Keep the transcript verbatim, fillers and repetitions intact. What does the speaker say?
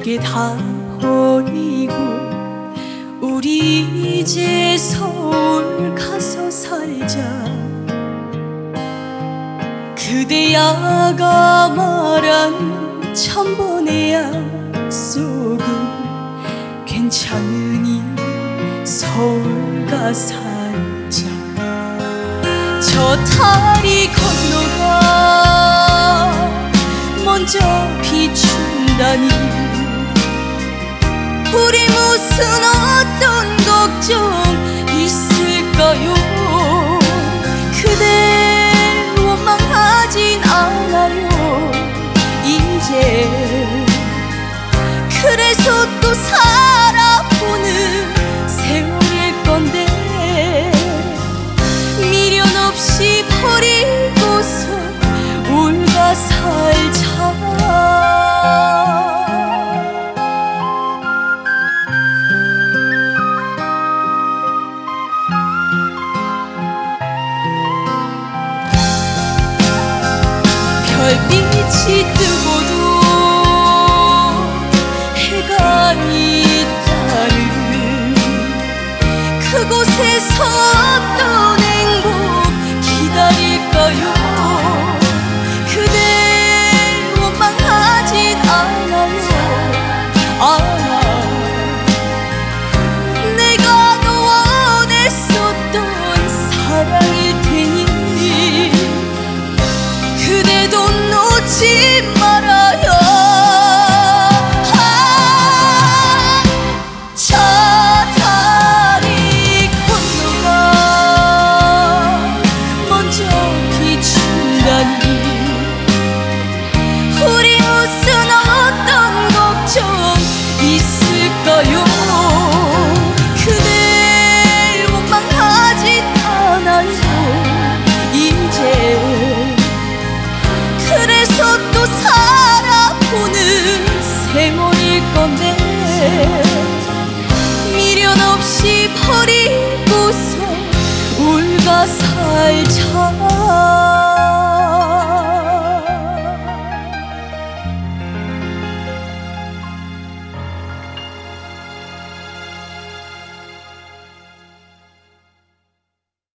내게 다 버리고 우리 이제 서울 가서 살자. 그대야가 말한 천번의 약속은 괜찮으니 서울 가 살자. 저 다리 건너가 먼저 비춘다니 우리 무슨 어떤 걱정 있을까요? 그대 원망하진 않아요 이제. 그래서 또 살아보는 세월일 건데 미련 없이 버리고서 올가 살자. 별빛이 뜨고도 해가 있다는 그곳에서 어떤 행복 기다릴까요? 그대 원망하진 않아요. 알아 내가 더 원했었던 사랑일 테니 그대도 놓지 말아요. 아, 저 다리 건너가 먼저 비춘다니 우리 무슨 어떤 걱정 있을까요? 그대 원망하진 않아요 이제. 그래서 또 살아보는 세월일 건데 미련 없이 버리고서 올가 살자.